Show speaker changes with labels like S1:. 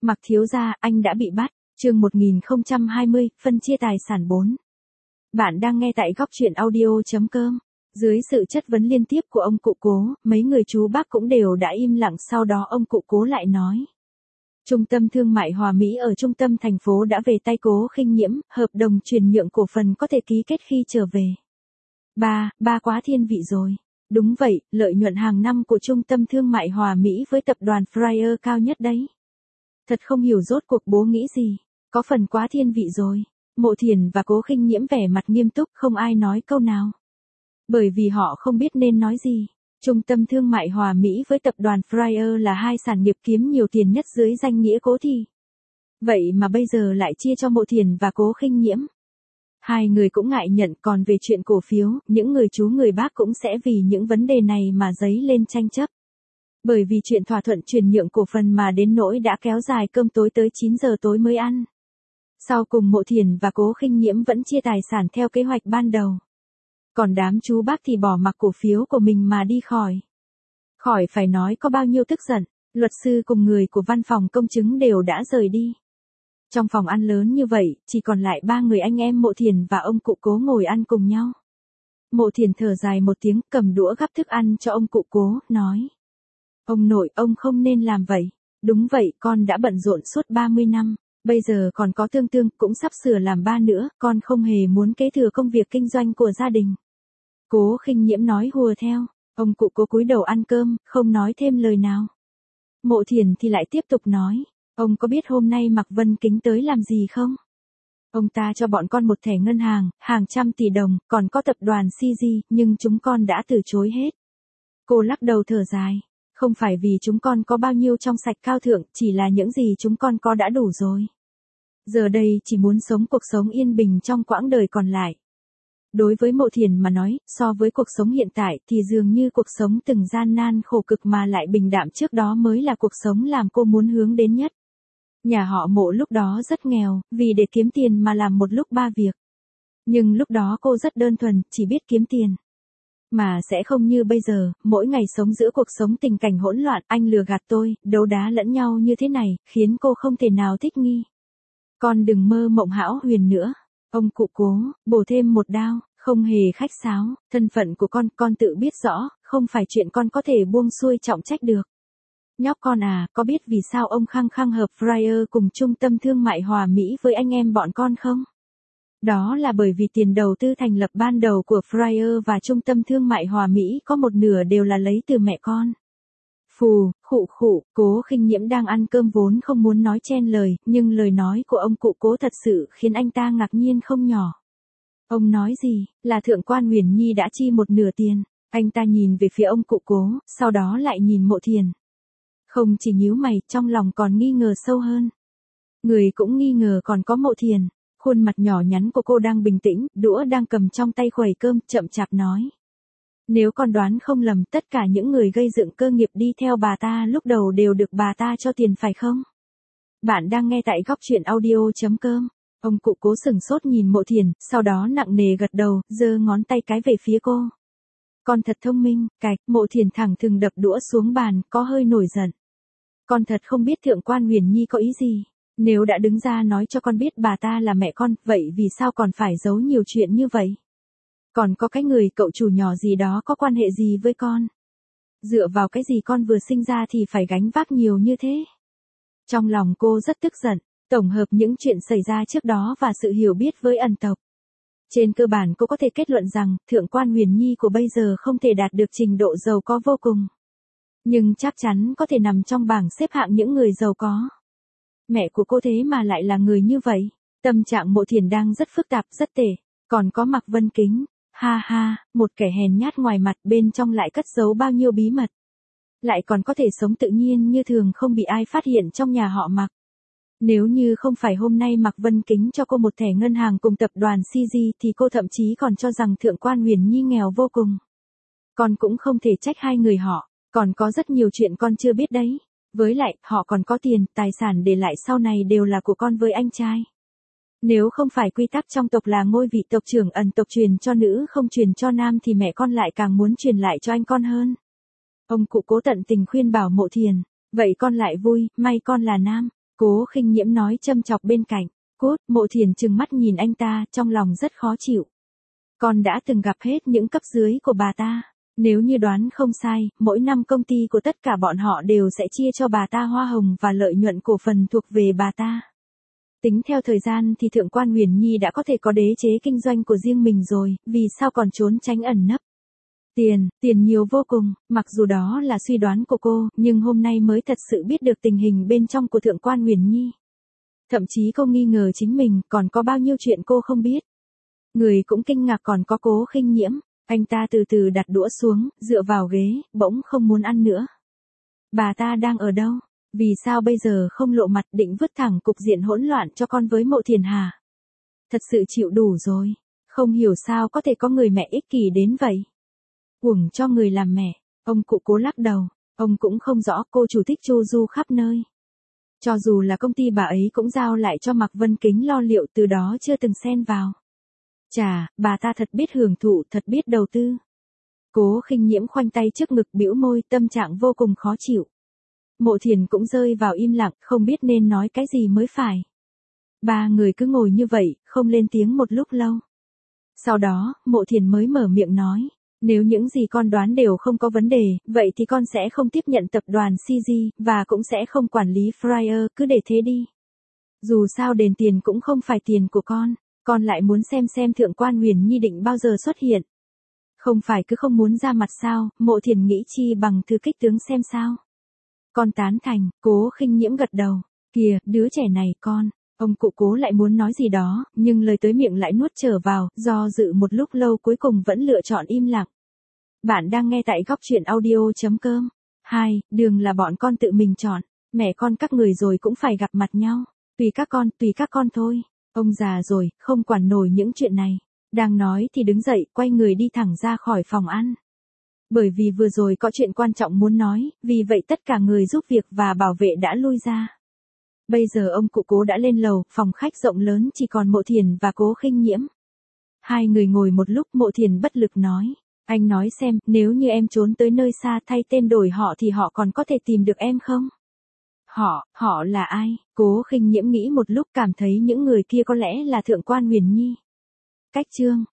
S1: Mặc thiếu gia, anh đã bị bắt. Chương 1020, phân chia tài sản 4. Bạn đang nghe tại góc truyện audio.com. Dưới sự chất vấn liên tiếp của ông cụ Cố, mấy người chú bác cũng đều đã im lặng, sau đó ông cụ Cố lại nói. Trung tâm thương mại Hòa Mỹ ở trung tâm thành phố đã về tay Cố Khinh Nhiễm, hợp đồng chuyển nhượng cổ phần có thể ký kết khi trở về. Ba quá thiên vị rồi. Đúng vậy, lợi nhuận hàng năm của trung tâm thương mại Hòa Mỹ với tập đoàn Fryer cao nhất đấy. Thật không hiểu rốt cuộc bố nghĩ gì, có phần quá thiên vị rồi. Mộ Thiền và Cố Khinh Nhiễm vẻ mặt nghiêm túc, không ai nói câu nào. Bởi vì họ không biết nên nói gì. Trung tâm thương mại Hòa Mỹ với tập đoàn Fryer là hai sản nghiệp kiếm nhiều tiền nhất dưới danh nghĩa Cố Thị. Vậy mà bây giờ lại chia cho Mộ Thiền và Cố Khinh Nhiễm. Hai người cũng ngại nhận, còn về chuyện cổ phiếu, những người chú người bác cũng sẽ vì những vấn đề này mà dấy lên tranh chấp. Bởi vì chuyện thỏa thuận chuyển nhượng cổ phần mà đến nỗi đã kéo dài cơm tối tới 9 giờ tối mới ăn. Sau cùng Mộ Thiền và Cố Khinh Nhiễm vẫn chia tài sản theo kế hoạch ban đầu. Còn đám chú bác thì bỏ mặc cổ phiếu của mình mà đi khỏi. Khỏi phải nói có bao nhiêu tức giận, luật sư cùng người của văn phòng công chứng đều đã rời đi. Trong phòng ăn lớn như vậy, chỉ còn lại ba người anh em Mộ Thiền và ông cụ Cố ngồi ăn cùng nhau. Mộ Thiền thở dài một tiếng, cầm đũa gắp thức ăn cho ông cụ Cố, nói. Ông nội, ông không nên làm vậy. Đúng vậy, con đã bận rộn suốt 30 năm. Bây giờ còn có Tương Tương, cũng sắp sửa làm ba nữa, con không hề muốn kế thừa công việc kinh doanh của gia đình. Cố Khinh Nhiễm nói hùa theo, ông cụ Cố cúi đầu ăn cơm, không nói thêm lời nào. Mộ Thiền thì lại tiếp tục nói, ông có biết hôm nay Mạc Vân Kính tới làm gì không? Ông ta cho bọn con một thẻ ngân hàng, hàng trăm tỷ đồng, còn có tập đoàn CG, nhưng chúng con đã từ chối hết. Cô lắc đầu thở dài. Không phải vì chúng con có bao nhiêu trong sạch cao thượng, chỉ là những gì chúng con có đã đủ rồi. Giờ đây chỉ muốn sống cuộc sống yên bình trong quãng đời còn lại. Đối với Mộ Thiền mà nói, so với cuộc sống hiện tại thì dường như cuộc sống từng gian nan khổ cực mà lại bình đạm trước đó mới là cuộc sống làm cô muốn hướng đến nhất. Nhà họ Mộ lúc đó rất nghèo, vì để kiếm tiền mà làm một lúc ba việc. Nhưng lúc đó cô rất đơn thuần, chỉ biết kiếm tiền. Mà sẽ không như bây giờ, mỗi ngày sống giữa cuộc sống tình cảnh hỗn loạn, anh lừa gạt tôi, đấu đá lẫn nhau như thế này, khiến cô không thể nào thích nghi. Con đừng mơ mộng hão huyền nữa. Ông cụ Cố, bổ thêm một đao, không hề khách sáo, thân phận của con tự biết rõ, không phải chuyện con có thể buông xuôi trọng trách được. Nhóc con à, có biết vì sao ông khăng khăng hợp Fryer cùng trung tâm thương mại Hòa Mỹ với anh em bọn con không? Đó là bởi vì tiền đầu tư thành lập ban đầu của Fryer và trung tâm thương mại Hòa Mỹ có một nửa đều là lấy từ mẹ con. Phù, khụ, Cố Khinh Nhiễm đang ăn cơm vốn không muốn nói chen lời, nhưng lời nói của ông cụ Cố thật sự khiến anh ta ngạc nhiên không nhỏ. Ông nói gì, là thượng quan Huyền Nhi đã chi một nửa tiền. Anh ta nhìn về phía ông cụ Cố, sau đó lại nhìn Mộ Thiền. Không chỉ nhíu mày, trong lòng còn nghi ngờ sâu hơn. Người cũng nghi ngờ còn có Mộ Thiền. Khuôn mặt nhỏ nhắn của cô đang bình tĩnh, đũa đang cầm trong tay khuẩy cơm, chậm chạp nói. Nếu con đoán không lầm, tất cả những người gây dựng cơ nghiệp đi theo bà ta lúc đầu đều được bà ta cho tiền phải không? Bạn đang nghe tại góc truyện audio.com. Ông cụ Cố sừng sốt nhìn Mộ Thiền, sau đó nặng nề gật đầu, giơ ngón tay cái về phía cô. Con thật thông minh, cạch. Mộ Thiền thẳng thừng đập đũa xuống bàn, có hơi nổi giận. Con thật không biết thượng quan Huyền Nhi có ý gì. Nếu đã đứng ra nói cho con biết bà ta là mẹ con, vậy vì sao còn phải giấu nhiều chuyện như vậy? Còn có cái người cậu chủ nhỏ gì đó có quan hệ gì với con? Dựa vào cái gì con vừa sinh ra thì phải gánh vác nhiều như thế? Trong lòng cô rất tức giận, tổng hợp những chuyện xảy ra trước đó và sự hiểu biết với ẩn tộc. Trên cơ bản cô có thể kết luận rằng, thượng quan Huyền Nhi của bây giờ không thể đạt được trình độ giàu có vô cùng. Nhưng chắc chắn có thể nằm trong bảng xếp hạng những người giàu có. Mẹ của cô thế mà lại là người như vậy. Tâm trạng Mộ Thiền đang rất phức tạp, rất tệ. Còn có Mạc Vân Kính. Ha ha, một kẻ hèn nhát ngoài mặt, bên trong lại cất giấu bao nhiêu bí mật. Lại còn có thể sống tự nhiên như thường, không bị ai phát hiện trong nhà họ Mạc. Nếu như không phải hôm nay Mạc Vân Kính cho cô một thẻ ngân hàng cùng tập đoàn CG thì cô thậm chí còn cho rằng thượng quan Huyền Nhi nghèo vô cùng. Con cũng không thể trách hai người họ, còn có rất nhiều chuyện con chưa biết đấy. Với lại, họ còn có tiền, tài sản để lại sau này đều là của con với anh trai. Nếu không phải quy tắc trong tộc là ngôi vị tộc trưởng ẩn tộc truyền cho nữ không truyền cho nam thì mẹ con lại càng muốn truyền lại cho anh con hơn. Ông cụ Cố tận tình khuyên bảo Mộ Thiền, vậy con lại vui, may con là nam. Cố Khinh Nhiễm nói châm chọc bên cạnh. Cút, Mộ Thiền trừng mắt nhìn anh ta, trong lòng rất khó chịu. Con đã từng gặp hết những cấp dưới của bà ta. Nếu như đoán không sai, mỗi năm công ty của tất cả bọn họ đều sẽ chia cho bà ta hoa hồng và lợi nhuận cổ phần thuộc về bà ta. Tính theo thời gian thì Thượng quan Huyền Nhi đã có thể có đế chế kinh doanh của riêng mình rồi, vì sao còn trốn tránh ẩn nấp. Tiền nhiều vô cùng, mặc dù đó là suy đoán của cô, nhưng hôm nay mới thật sự biết được tình hình bên trong của Thượng quan Huyền Nhi. Thậm chí cô nghi ngờ chính mình còn có bao nhiêu chuyện cô không biết. Người cũng kinh ngạc còn có Cố Khinh Nhiễm, anh ta từ từ đặt đũa xuống, dựa vào ghế, bỗng không muốn ăn nữa. Bà ta đang ở đâu? Vì sao bây giờ không lộ mặt định vứt thẳng cục diện hỗn loạn cho con với Mộ Thiền hả? Thật sự chịu đủ rồi, không hiểu sao có thể có người mẹ ích kỷ đến vậy. Uổng cho người làm mẹ, ông cụ Cố lắc đầu, ông cũng không rõ cô chủ thích chu du khắp nơi. Cho dù là công ty bà ấy cũng giao lại cho Mạc Vân Kính lo liệu, từ đó chưa từng xen vào. Chà, bà ta thật biết hưởng thụ, thật biết đầu tư. Cố Khinh Nhiễm khoanh tay trước ngực bĩu môi, tâm trạng vô cùng khó chịu. Mộ Thiền cũng rơi vào im lặng, không biết nên nói cái gì mới phải. Ba người cứ ngồi như vậy, không lên tiếng một lúc lâu. Sau đó, Mộ Thiền mới mở miệng nói, nếu những gì con đoán đều không có vấn đề, vậy thì con sẽ không tiếp nhận tập đoàn CG, và cũng sẽ không quản lý Fryer, cứ để thế đi. Dù sao đền tiền cũng không phải tiền của con lại muốn xem Thượng quan Huyền Nhi định bao giờ xuất hiện. Không phải cứ không muốn ra mặt sao, Mộ Thiền nghĩ chi bằng thư kích tướng xem sao. Con tán thành, Cố Khinh Nhiễm gật đầu, kìa, đứa trẻ này con. Ông cụ Cố lại muốn nói gì đó, nhưng lời tới miệng lại nuốt trở vào, do dự một lúc lâu cuối cùng vẫn lựa chọn im lặng. Bạn đang nghe tại góc truyện audio.com. 2. Đường là bọn con tự mình chọn, mẹ con các người rồi cũng phải gặp mặt nhau. Tùy các con thôi. Ông già rồi, không quản nổi những chuyện này. Đang nói thì đứng dậy, quay người đi thẳng ra khỏi phòng ăn. Bởi vì vừa rồi có chuyện quan trọng muốn nói, vì vậy tất cả người giúp việc và bảo vệ đã lui ra. Bây giờ ông cụ Cố đã lên lầu, phòng khách rộng lớn chỉ còn Mộ Thiền và Cố Khinh Nhiễm. Hai người ngồi một lúc, Mộ Thiền bất lực nói, anh nói xem, nếu như em trốn tới nơi xa thay tên đổi họ thì họ còn có thể tìm được em không? Họ là ai? Cố Khinh Nhiễm nghĩ một lúc cảm thấy những người kia có lẽ là Thượng quan Huyền Nhi. Cách chương